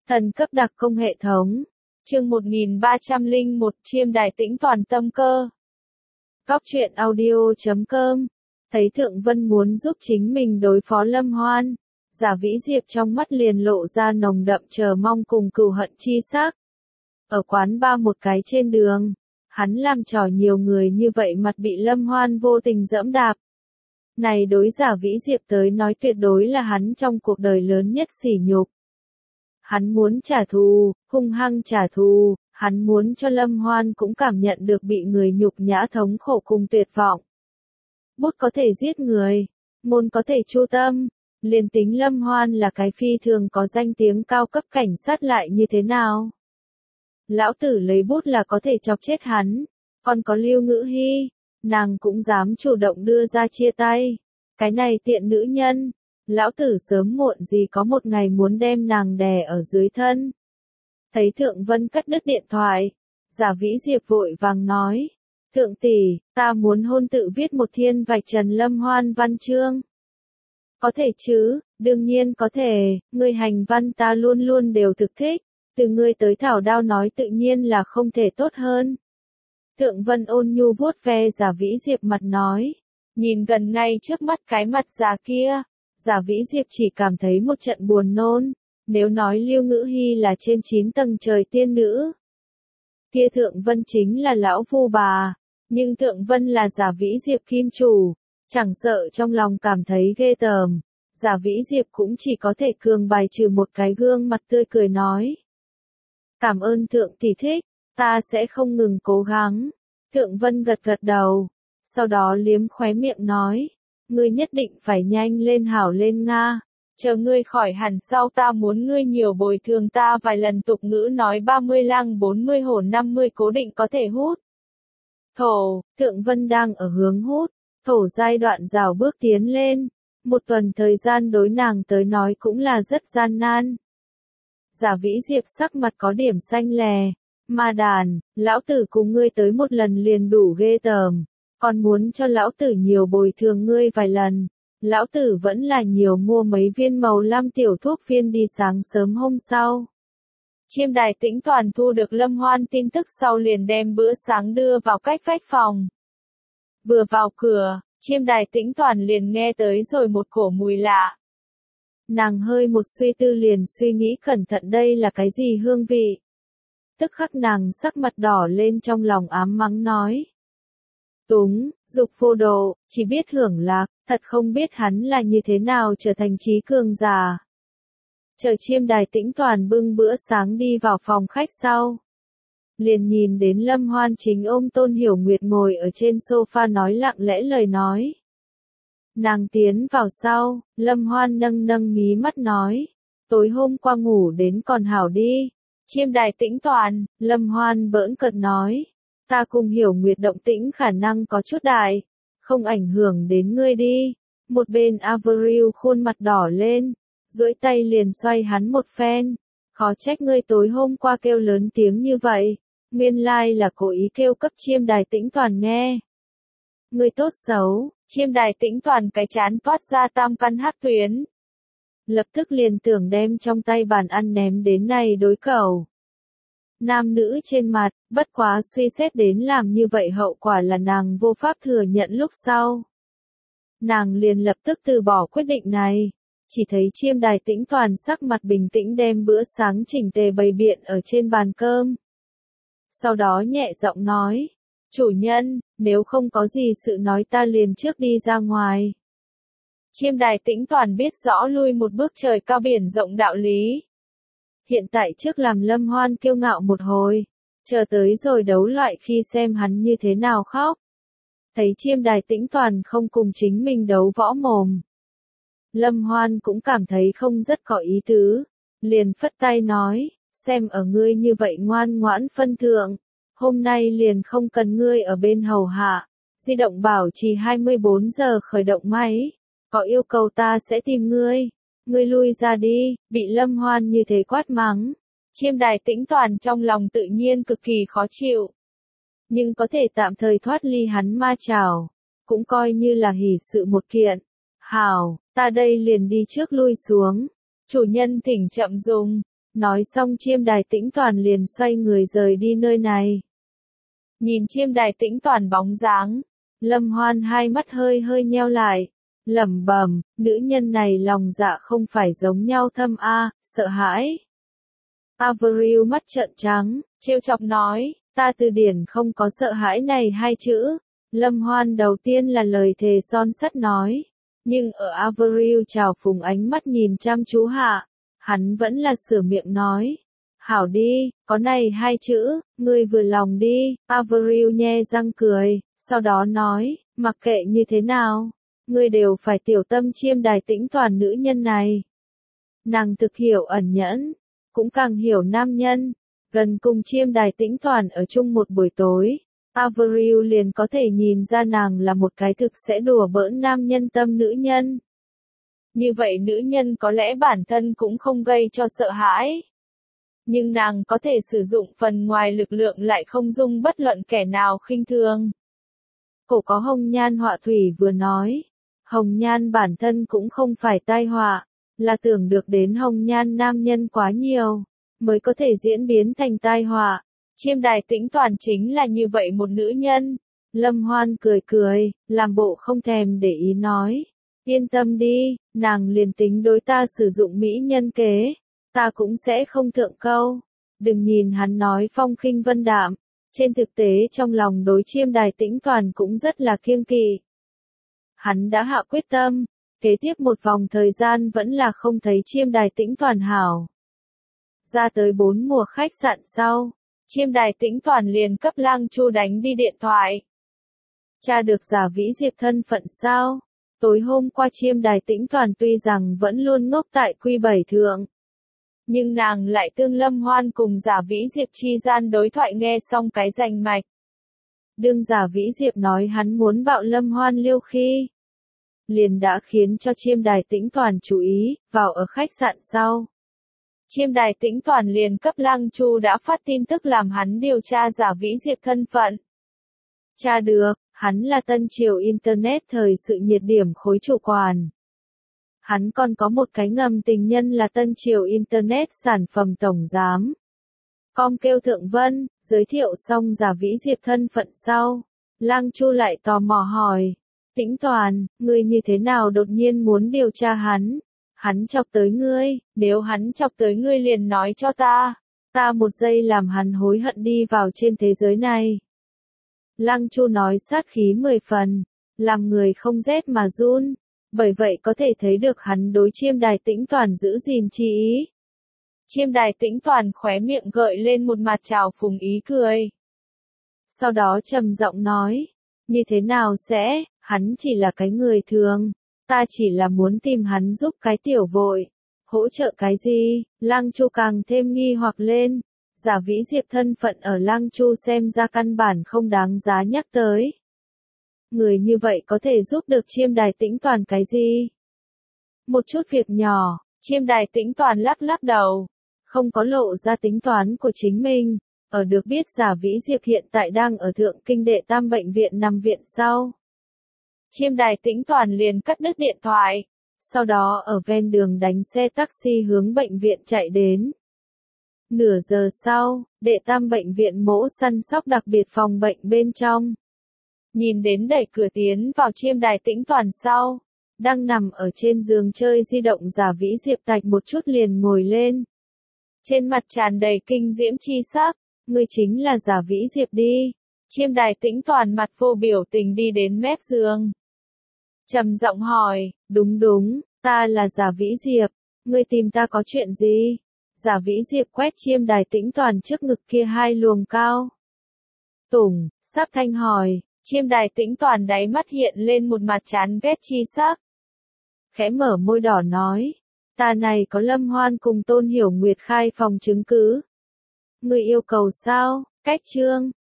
Thần cấp đặc công hệ thống. Chương 1301 Chiêm đài tĩnh toàn tâm cơ. Góc truyện audio.com. Thấy Thượng Vân muốn giúp chính mình đối phó Lâm Hoan, Giả Vĩ Diệp trong mắt liền lộ ra nồng đậm chờ mong cùng cừu hận chi sắc. Ở quán bar một cái trên đường, hắn làm trò nhiều người như vậy mặt bị Lâm Hoan vô tình giẫm đạp. Này đối Giả Vĩ Diệp tới nói tuyệt đối là hắn trong cuộc đời lớn nhất sỉ nhục. Hắn muốn trả thù, hung hăng trả thù, hắn muốn cho Lâm Hoan cũng cảm nhận được bị người nhục nhã thống khổ cùng tuyệt vọng. Bút có thể giết người, ngôn có thể chu tâm, liền tính Lâm Hoan là cái phi thường có danh tiếng cao cấp cảnh sát lại như thế nào? Lão tử lấy bút là có thể chọc chết hắn, còn có Lưu Ngữ Hy, nàng cũng dám chủ động đưa ra chia tay. Cái này tiện nữ nhân, lão tử sớm muộn gì có một ngày muốn đem nàng đè ở dưới thân. Thấy Thượng Vân cắt đứt điện thoại, Giả Vĩ Diệp vội vàng nói, Thượng tỷ, ta muốn hôn tự viết một thiên vạch trần Lâm Hoan văn chương. Có thể chứ, đương nhiên có thể, ngươi hành văn ta luôn luôn đều thực thích, từ ngươi tới thảo đao nói tự nhiên là không thể tốt hơn. Thượng Vân ôn nhu vuốt ve Giả Vĩ Diệp mặt nói, nhìn gần ngay trước mắt cái mặt già kia, Giả Vĩ Diệp chỉ cảm thấy một trận buồn nôn, nếu nói Lưu Ngữ Hy là trên 9 tầng trời tiên nữ. Kia Thượng Vân chính là lão phu bà, nhưng Thượng Vân là Giả Vĩ Diệp kim chủ, chẳng sợ trong lòng cảm thấy ghê tởm, Giả Vĩ Diệp cũng chỉ có thể cường bài trừ một cái gương mặt tươi cười nói. Cảm ơn Thượng tỷ thích, ta sẽ không ngừng cố gắng. Thượng Vân gật gật đầu, sau đó liếm khóe miệng nói, ngươi nhất định phải nhanh lên hảo lên Nga, chờ ngươi khỏi hẳn sau ta muốn ngươi nhiều bồi thường ta vài lần tục ngữ nói 30 lang 40 hổ 50 cố định có thể hút. Thổ, Thượng Vân đang ở hướng hút, thổ giai đoạn rào bước tiến lên, một tuần thời gian đối nàng tới nói cũng là rất gian nan. Giả Vĩ Diệp sắc mặt có điểm xanh lè, ma đàn, lão tử cùng ngươi tới một lần liền đủ ghê tởm, còn muốn cho lão tử nhiều bồi thường ngươi vài lần, lão tử vẫn là nhiều mua mấy viên màu lam tiểu thuốc viên đi sáng sớm hôm sau. Chiêm đài tĩnh toàn thu được Lâm Hoan tin tức sau liền đem bữa sáng đưa vào cách vách phòng. Vừa vào cửa, chiêm đài tĩnh toàn liền nghe tới rồi một cổ mùi lạ. Nàng hơi một suy tư liền suy nghĩ cẩn thận đây là cái gì hương vị. Tức khắc nàng sắc mặt đỏ lên trong lòng ám mắng nói. Túng, dục vô độ, chỉ biết hưởng lạc, thật không biết hắn là như thế nào trở thành trí cường giả. Chờ chiêm đài tĩnh toàn bưng bữa sáng đi vào phòng khách sau. Liền nhìn đến Lâm Hoan chính ôm Tôn Hiểu Nguyệt ngồi ở trên sofa nói lặng lẽ lời nói. Nàng tiến vào sau, Lâm Hoan nâng nâng mí mắt nói, tối hôm qua ngủ đến còn hảo đi. Chiêm đài tĩnh toàn, Lâm Hoan bỡn cợt nói, ta cùng Hiểu Nguyệt động tĩnh khả năng có chút đại, không ảnh hưởng đến ngươi đi. Một bên Avril khuôn mặt đỏ lên, duỗi tay liền xoay hắn một phen, khó trách ngươi tối hôm qua kêu lớn tiếng như vậy, nguyên lai là cố ý kêu cấp chiêm đài tĩnh toàn nghe. Ngươi tốt xấu, chiêm đài tĩnh toàn cái chán toát ra tam căn hắc tuyến. Lập tức liền tưởng đem trong tay bàn ăn ném đến này đối cầu. Nam nữ trên mặt, bất quá suy xét đến làm như vậy hậu quả là nàng vô pháp thừa nhận lúc sau. Nàng liền lập tức từ bỏ quyết định này, chỉ thấy chiêm đài tĩnh toàn sắc mặt bình tĩnh đem bữa sáng chỉnh tề bày biện ở trên bàn cơm. Sau đó nhẹ giọng nói, chủ nhân, nếu không có gì sự nói ta liền trước đi ra ngoài. Chiêm đài tĩnh toàn biết rõ lui một bước trời cao biển rộng đạo lý. Hiện tại trước làm Lâm Hoan kiêu ngạo một hồi, chờ tới rồi đấu loại khi xem hắn như thế nào khóc. Thấy chiêm đài tĩnh toàn không cùng chính mình đấu võ mồm. Lâm Hoan cũng cảm thấy không rất có ý tứ, liền phất tay nói, xem ở ngươi như vậy ngoan ngoãn phân thượng, hôm nay liền không cần ngươi ở bên hầu hạ, di động bảo trì 24 giờ khởi động máy, có yêu cầu ta sẽ tìm ngươi lui ra đi, bị Lâm Hoan như thế quát mắng. Chiêm đài tĩnh toàn trong lòng tự nhiên cực kỳ khó chịu. Nhưng có thể tạm thời thoát ly hắn ma chảo, cũng coi như là hỷ sự một kiện. Hảo, ta đây liền đi trước lui xuống. Chủ nhân thỉnh chậm dùng. Nói xong Chiêm Đài Tĩnh Toàn liền xoay người rời đi nơi này. Nhìn Chiêm Đài Tĩnh Toàn bóng dáng, Lâm Hoan hai mắt hơi hơi nheo lại, lẩm bẩm, nữ nhân này lòng dạ không phải giống nhau thâm a, sợ hãi. Avril mắt trợn trắng, trêu chọc nói, ta từ điển không có sợ hãi này hai chữ. Lâm Hoan đầu tiên là lời thề son sắt nói, nhưng ở Avril trào phúng ánh mắt nhìn chăm chú hạ, hắn vẫn là sửa miệng nói, hảo đi, có này hai chữ, ngươi vừa lòng đi. Avril nhe răng cười, sau đó nói, mặc kệ như thế nào, ngươi đều phải tiểu tâm Chiêm Đài Tĩnh Toàn nữ nhân này. Nàng thực hiểu ẩn nhẫn, cũng càng hiểu nam nhân, gần cùng Chiêm Đài Tĩnh Toàn ở chung một buổi tối, Avril liền có thể nhìn ra nàng là một cái thực sẽ đùa bỡn nam nhân tâm nữ nhân. Như vậy nữ nhân có lẽ bản thân cũng không gây cho sợ hãi. Nhưng nàng có thể sử dụng phần ngoài lực lượng lại không dung bất luận kẻ nào khinh thường. Cổ có Hồng Nhan họa thủy vừa nói, Hồng Nhan bản thân cũng không phải tai họa, là tưởng được đến Hồng Nhan nam nhân quá nhiều, mới có thể diễn biến thành tai họa. Chiêm Đài Tĩnh Toàn chính là như vậy một nữ nhân. Lâm Hoan cười cười, làm bộ không thèm để ý nói, yên tâm đi, nàng liền tính đối ta sử dụng mỹ nhân kế, ta cũng sẽ không thượng câu. Đừng nhìn hắn nói phong khinh vân đạm, trên thực tế trong lòng đối Chiêm Đài Tĩnh Toàn cũng rất là kiêng kỵ. Hắn đã hạ quyết tâm, kế tiếp một vòng thời gian vẫn là không thấy Chiêm Đài Tĩnh Toàn hảo. Ra tới 4 mùa khách sạn sau, Chiêm Đài Tĩnh Toàn liền cấp Lang Chu đánh đi điện thoại. Tra được Giả Vĩ Diệp thân phận sao? Tối hôm qua Chiêm Đài Tĩnh Toàn tuy rằng vẫn luôn ngốc tại Q7 thượng, nhưng nàng lại tương Lâm Hoan cùng Giả Vĩ Diệp chi gian đối thoại nghe xong cái rành mạch. Đương Giả Vĩ Diệp nói hắn muốn bạo Lâm Hoan liêu khi, liền đã khiến cho Chiêm Đài Tĩnh Toàn chú ý, vào ở khách sạn sau. Chiêm Đài Tĩnh Toàn liền cấp Lang Chu đã phát tin tức làm hắn điều tra Giả Vĩ Diệp thân phận. Tra được, hắn là Tân Triều Internet thời sự nhiệt điểm khối chủ quản. Hắn còn có một cái ngầm tình nhân là Tân Triều Internet sản phẩm tổng giám. Com kêu Thượng Vân, giới thiệu xong Giả Vĩ Diệp thân phận sau. Lang Chu lại tò mò hỏi, Tĩnh Toàn, ngươi như thế nào đột nhiên muốn điều tra hắn? Hắn chọc tới ngươi, nếu hắn chọc tới ngươi liền nói cho ta. Ta một giây làm hắn hối hận đi vào trên thế giới này. Lang Chu nói sát khí 10 phần, làm người không rét mà run, bởi vậy có thể thấy được hắn đối Chiêm Đài Tĩnh Toàn giữ gìn chi ý. Chiêm Đài Tĩnh Toàn khóe miệng gợi lên một mặt trào phúng ý cười. Sau đó trầm giọng nói, như thế nào sẽ, hắn chỉ là cái người thường, ta chỉ là muốn tìm hắn giúp cái tiểu vội, hỗ trợ cái gì? Lang Chu càng thêm nghi hoặc lên. Giả Vĩ Diệp thân phận ở Lang Chu xem ra căn bản không đáng giá nhắc tới. Người như vậy có thể giúp được Chiêm Đài Tĩnh Toàn cái gì? Một chút việc nhỏ, Chiêm Đài Tĩnh Toàn lắc lắc đầu, không có lộ ra tính toán của chính mình. Ở được biết Giả Vĩ Diệp hiện tại đang ở Thượng Kinh Đệ Tam bệnh viện nằm viện sau. Chiêm Đài Tĩnh Toàn liền cắt đứt điện thoại, sau đó ở ven đường đánh xe taxi hướng bệnh viện chạy đến. Nửa giờ sau, Đệ Tam bệnh viện mỗ săn sóc đặc biệt phòng bệnh bên trong. Nhìn đến đẩy cửa tiến vào Chiêm Đài Tĩnh Toàn sau, đang nằm ở trên giường chơi di động Giả Vĩ Diệp tạch một chút liền ngồi lên. Trên mặt tràn đầy kinh diễm chi sắc, ngươi chính là Giả Vĩ Diệp đi. Chiêm Đài Tĩnh Toàn mặt vô biểu tình đi đến mép giường. Trầm giọng hỏi, đúng, ta là Giả Vĩ Diệp, ngươi tìm ta có chuyện gì? Giả Vĩ Diệp quét Chiêm Đài Tĩnh Toàn trước ngực kia hai luồng cao. Tùng, sắp thanh hỏi, Chiêm Đài Tĩnh Toàn đáy mắt hiện lên một mặt chán ghét chi sắc. Khẽ mở môi đỏ nói, ta này có Lâm Hoan cùng Tôn Hiểu Nguyệt khai phòng chứng cứ. Ngươi yêu cầu sao? Cách chương.